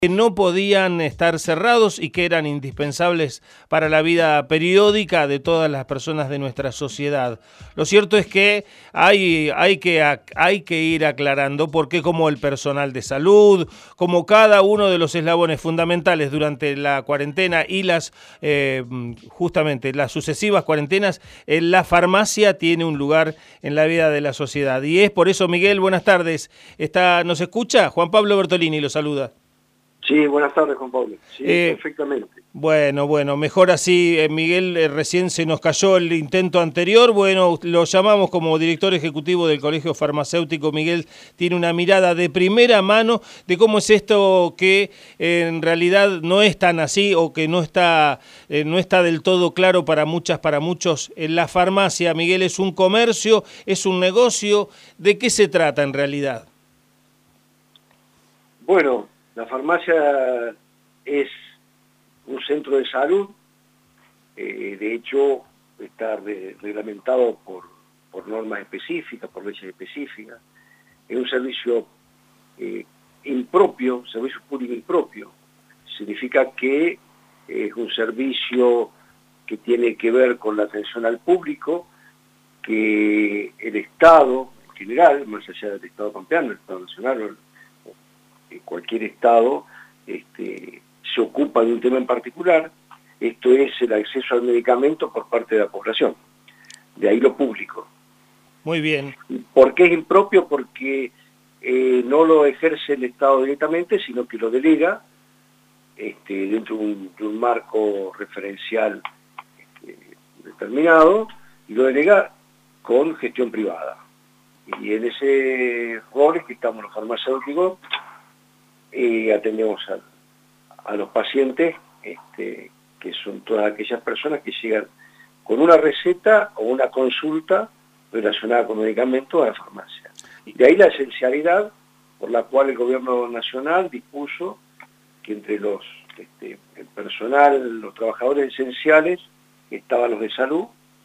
que no podían estar cerrados y que eran indispensables para la vida periódica de todas las personas de nuestra sociedad. Lo cierto es que hay que ir aclarando porque como el personal de salud, como cada uno de los eslabones fundamentales durante la cuarentena y justamente las sucesivas cuarentenas, la farmacia tiene un lugar en la vida de la sociedad. Y es por eso, Miguel, buenas tardes. ¿Nos escucha? Juan Pablo Bertolini lo saluda. Sí, buenas tardes, Juan Pablo. Sí, perfectamente. Bueno, mejor así, Miguel, recién se nos cayó el intento anterior. Bueno, lo llamamos como director ejecutivo del Colegio Farmacéutico. Miguel tiene una mirada de primera mano de cómo es esto que en realidad no es tan así o que no está del todo claro para muchos. En la farmacia, Miguel, ¿es un comercio, es un negocio? ¿De qué se trata en realidad? Bueno, la farmacia es un centro de salud, de hecho está reglamentado por normas específicas, por leyes específicas, es un servicio impropio, servicio público impropio, significa que es un servicio que tiene que ver con la atención al público, que el Estado en general, más allá del Estado pampeano, el Estado nacional, cualquier Estado se ocupa de un tema en particular, esto es el acceso al medicamento por parte de la población, de ahí lo público. Muy bien. ¿Por qué es impropio? Porque no lo ejerce el Estado directamente, sino que lo delega dentro de un marco referencial determinado, y lo delega con gestión privada. Y en ese rol es que estamos los farmacéuticos, atendemos a los pacientes, que son todas aquellas personas que llegan con una receta o una consulta relacionada con medicamentos a la farmacia. De ahí la esencialidad por la cual el gobierno nacional dispuso que entre el personal, los trabajadores esenciales, estaban los de salud,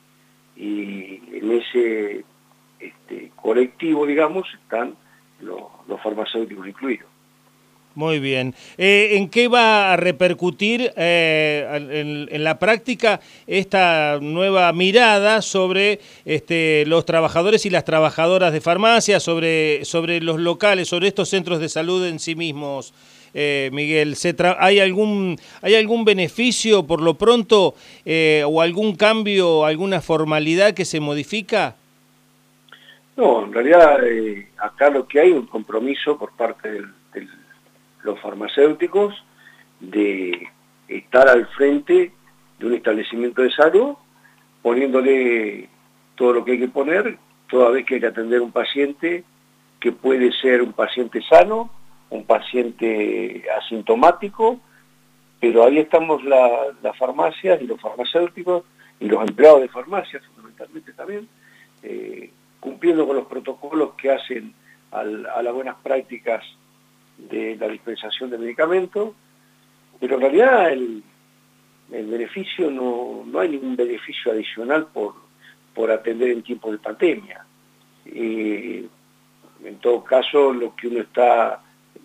y en ese colectivo, digamos, están los farmacéuticos incluidos. Muy bien. ¿En qué va a repercutir en la práctica esta nueva mirada sobre los trabajadores y las trabajadoras de farmacia, sobre los locales, sobre estos centros de salud en sí mismos, Miguel? ¿Hay algún beneficio por lo pronto o algún cambio, alguna formalidad que se modifica? No, en realidad acá lo que hay es un compromiso por parte de los farmacéuticos de estar al frente de un establecimiento de salud, poniéndole todo lo que hay que poner, toda vez que hay que atender a un paciente que puede ser un paciente sano, un paciente asintomático, pero ahí estamos las farmacias y los farmacéuticos y los empleados de farmacias fundamentalmente también, cumpliendo con los protocolos que hacen a las buenas prácticas de la dispensación de medicamentos, pero en realidad el beneficio no hay ningún beneficio adicional por atender en tiempos de pandemia. En todo caso, lo que uno está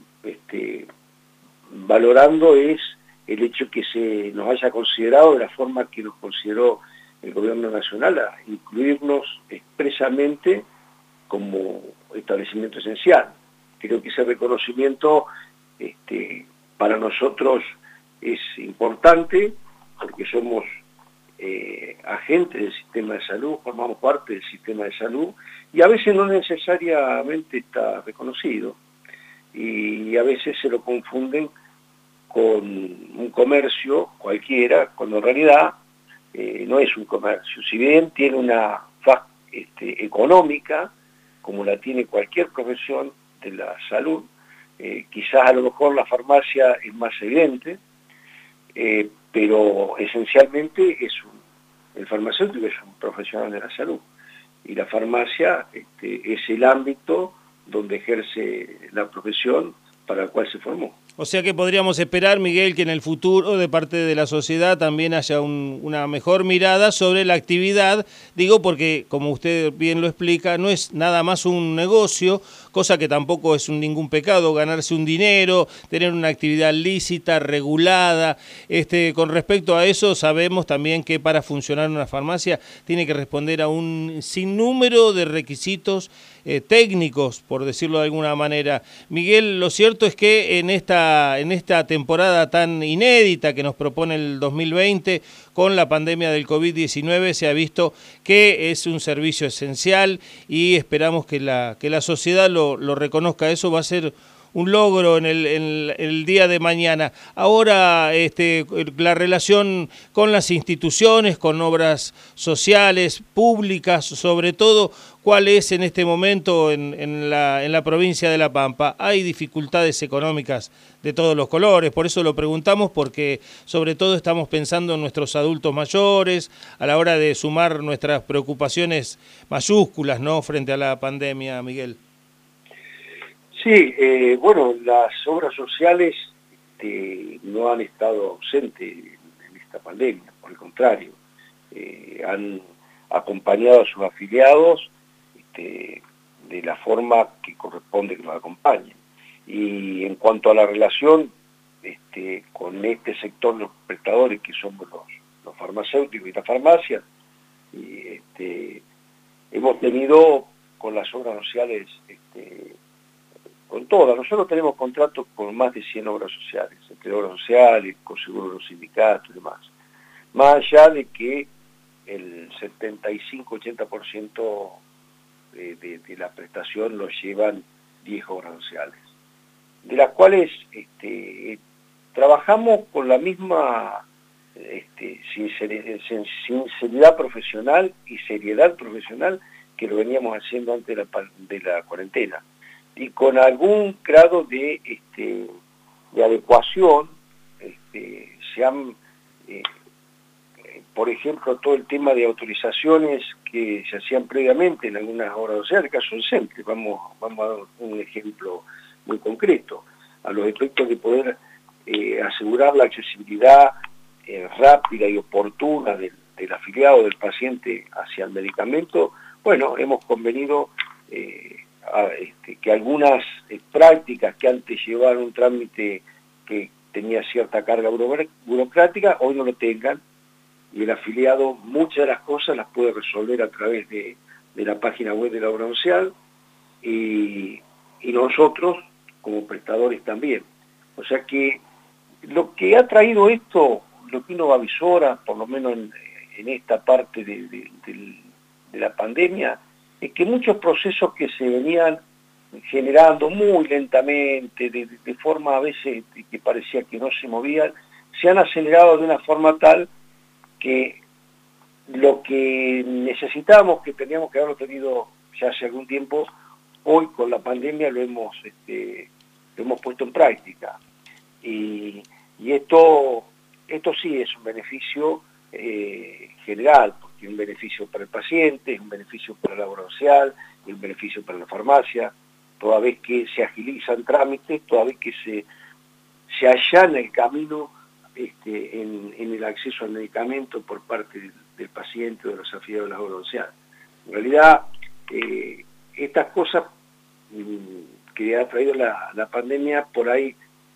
valorando es el hecho que se nos haya considerado de la forma que nos consideró el gobierno nacional, a incluirnos expresamente como establecimiento esencial. Creo que ese reconocimiento para nosotros es importante porque somos agentes del sistema de salud, formamos parte del sistema de salud y a veces no necesariamente está reconocido y a veces se lo confunden con un comercio cualquiera, cuando en realidad no es un comercio. Si bien tiene una faz económica, como la tiene cualquier profesión de la salud, quizás a lo mejor la farmacia es más evidente, pero esencialmente el farmacéutico es un profesional de la salud y la farmacia es el ámbito donde ejerce la profesión para el cual se formó. O sea que podríamos esperar, Miguel, que en el futuro de parte de la sociedad también haya una mejor mirada sobre la actividad, digo porque, como usted bien lo explica, no es nada más un negocio, cosa que tampoco es ningún pecado, ganarse un dinero, tener una actividad lícita, regulada. Con respecto a eso, sabemos también que para funcionar una farmacia tiene que responder a un sinnúmero de requisitos técnicos, por decirlo de alguna manera. Miguel, lo cierto es que en esta temporada tan inédita que nos propone el 2020, con la pandemia del COVID-19, se ha visto que es un servicio esencial y esperamos que la sociedad lo reconozca. Eso va a ser un logro en el día de mañana. Ahora, la relación con las instituciones, con obras sociales, públicas, sobre todo, ¿cuál es en este momento en la provincia de La Pampa? Hay dificultades económicas de todos los colores, por eso lo preguntamos, porque sobre todo estamos pensando en nuestros adultos mayores, a la hora de sumar nuestras preocupaciones mayúsculas, ¿no?, frente a la pandemia, Miguel. Sí, bueno, las obras sociales no han estado ausentes en esta pandemia, por el contrario, han acompañado a sus afiliados de la forma que corresponde que nos acompañen. Y en cuanto a la relación con este sector, los prestadores que somos los farmacéuticos y la farmacia, hemos tenido con las obras sociales con todas. Nosotros tenemos contratos con más de 100 obras sociales, entre obras sociales, con seguro de los sindicatos y demás. Más allá de que el 75-80% de la prestación lo llevan 10 obras sociales, de las cuales trabajamos con la misma sinceridad profesional y seriedad profesional que lo veníamos haciendo antes de la cuarentena, y con algún grado de adecuación. Se han, por ejemplo, todo el tema de autorizaciones que se hacían previamente en algunas obras sociales, el caso del CENTE, vamos a dar un ejemplo muy concreto, a los efectos de poder asegurar la accesibilidad rápida y oportuna del afiliado, del paciente hacia el medicamento. Bueno, hemos convenido que algunas prácticas que antes llevaban un trámite que tenía cierta carga burocrática, hoy no lo tengan, y el afiliado muchas de las cosas las puede resolver a través de la página web de la obra social, y nosotros como prestadores también. O sea que lo que ha traído esto, lo que uno avisora, por lo menos en esta parte de la pandemia, es que muchos procesos que se venían generando muy lentamente, de forma a veces que parecía que no se movían, se han acelerado de una forma tal que lo que necesitábamos, que teníamos que haberlo tenido ya hace algún tiempo, hoy con la pandemia lo hemos puesto en práctica. Y esto sí es un beneficio general, porque es un beneficio para el paciente, es un beneficio para la obra social, es un beneficio para la farmacia, toda vez que se agilizan trámites, toda vez que se allana el camino en el acceso al medicamento por parte del paciente o de los afiliados de la obra social. En realidad, estas cosas que ha traído la pandemia por ahí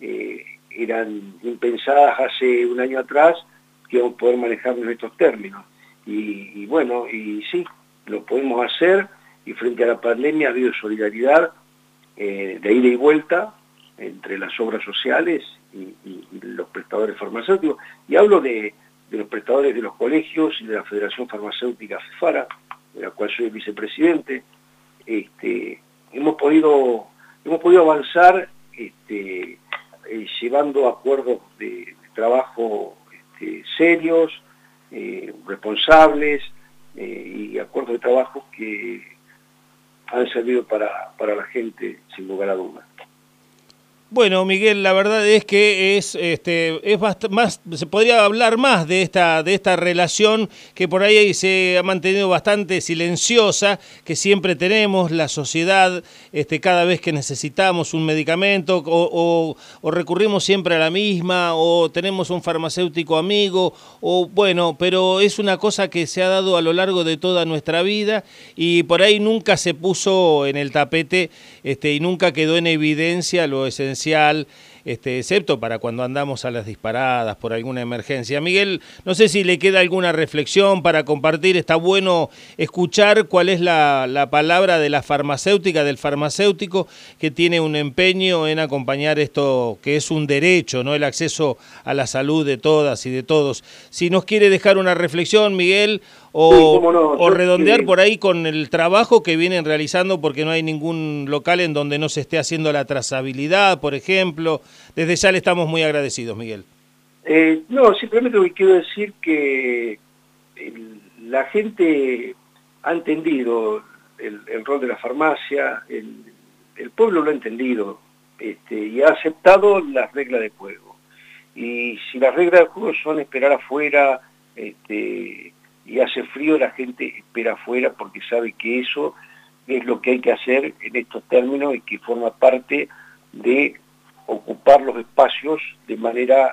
eran impensadas hace un año atrás, que vamos a poder manejar en estos términos. Y bueno, y sí, lo podemos hacer, y frente a la pandemia ha habido solidaridad de ida y vuelta entre las obras sociales y los prestadores farmacéuticos, y hablo de los prestadores de los colegios y de la Federación Farmacéutica FEFARA, de la cual soy el vicepresidente. Hemos podido avanzar llevando acuerdos de trabajo serios, responsables, y acuerdos de trabajo que han servido para la gente, sin lugar a dudas. Bueno, Miguel, la verdad es que es más, se podría hablar más de esta relación que por ahí se ha mantenido bastante silenciosa, que siempre tenemos la sociedad, cada vez que necesitamos un medicamento o recurrimos siempre a la misma, o tenemos un farmacéutico amigo, o bueno, pero es una cosa que se ha dado a lo largo de toda nuestra vida y por ahí nunca se puso en el tapete, y nunca quedó en evidencia lo esencial, excepto para cuando andamos a las disparadas por alguna emergencia. Miguel, no sé si le queda alguna reflexión para compartir. Está bueno escuchar cuál es la palabra de la farmacéutica, del farmacéutico, que tiene un empeño en acompañar esto que es un derecho, ¿no? El acceso a la salud de todas y de todos. Si nos quiere dejar una reflexión, Miguel, o redondear por ahí con el trabajo que vienen realizando, porque no hay ningún local en donde no se esté haciendo la trazabilidad, por ejemplo. Desde ya le estamos muy agradecidos, Miguel. No, simplemente lo que quiero decir que la gente ha entendido el rol de la farmacia, el pueblo lo ha entendido, y ha aceptado las reglas de juego. Y si las reglas de juego son esperar afuera, y hace frío, la gente espera afuera porque sabe que eso es lo que hay que hacer en estos términos y que forma parte de ocupar los espacios de manera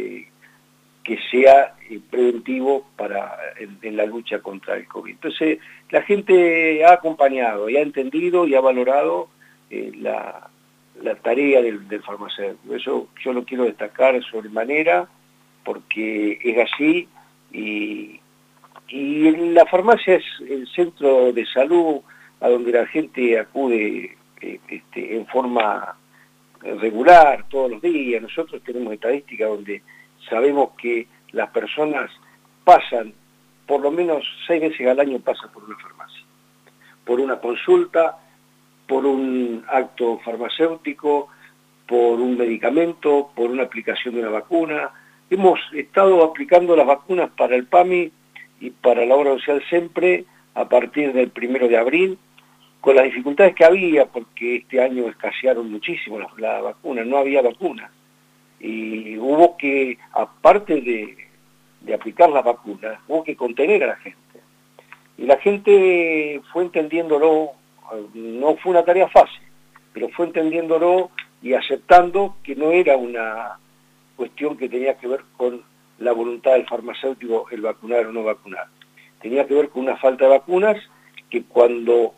que sea preventivo en la lucha contra el COVID. Entonces, la gente ha acompañado y ha entendido y ha valorado la tarea del farmacéutico. Eso yo lo quiero destacar sobremanera porque es así y la farmacia es el centro de salud a donde la gente acude en forma regular todos los días. Nosotros tenemos estadísticas donde sabemos que las personas pasan, por lo menos 6 veces al año pasan por una farmacia, por una consulta, por un acto farmacéutico, por un medicamento, por una aplicación de una vacuna. Hemos estado aplicando las vacunas para el PAMI y para la obra social siempre a partir del 1 de abril, con las dificultades que había, porque este año escasearon muchísimo la vacuna, no había vacunas. Y hubo que, aparte de aplicar las vacunas, hubo que contener a la gente. Y la gente fue entendiéndolo, no fue una tarea fácil, pero fue entendiéndolo y aceptando que no era una cuestión que tenía que ver con la voluntad del farmacéutico el vacunar o no vacunar. Tenía que ver con una falta de vacunas que cuando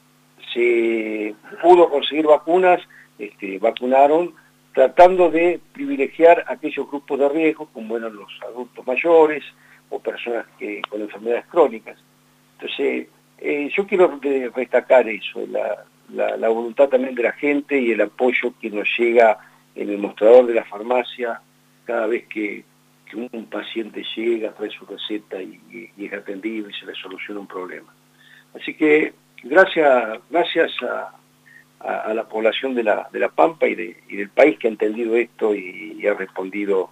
se pudo conseguir vacunas, vacunaron tratando de privilegiar aquellos grupos de riesgo, como eran los adultos mayores o personas con enfermedades crónicas. Entonces, yo quiero destacar eso, la voluntad también de la gente y el apoyo que nos llega en el mostrador de la farmacia cada vez que un paciente llega, trae su receta y es atendido y se le soluciona un problema. Así que gracias a la población de la Pampa y del país que ha entendido esto y ha respondido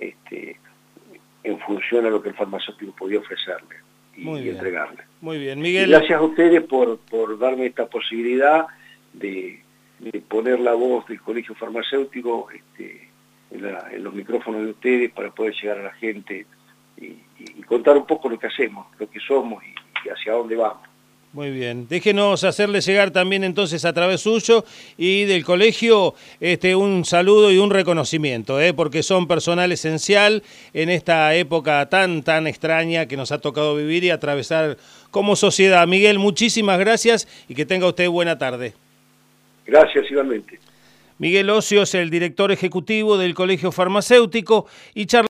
en función a lo que el farmacéutico podía ofrecerle y entregarle. Muy bien, Miguel. Y gracias a ustedes por darme esta posibilidad de poner la voz del Colegio Farmacéutico en los micrófonos de ustedes para poder llegar a la gente y contar un poco lo que hacemos, lo que somos y hacia dónde vamos. Muy bien, déjenos hacerle llegar también entonces a través suyo y del colegio un saludo y un reconocimiento, porque son personal esencial en esta época tan extraña que nos ha tocado vivir y atravesar como sociedad. Miguel, muchísimas gracias y que tenga usted buena tarde. Gracias igualmente. Miguel Ocios, el director ejecutivo del Colegio Farmacéutico, y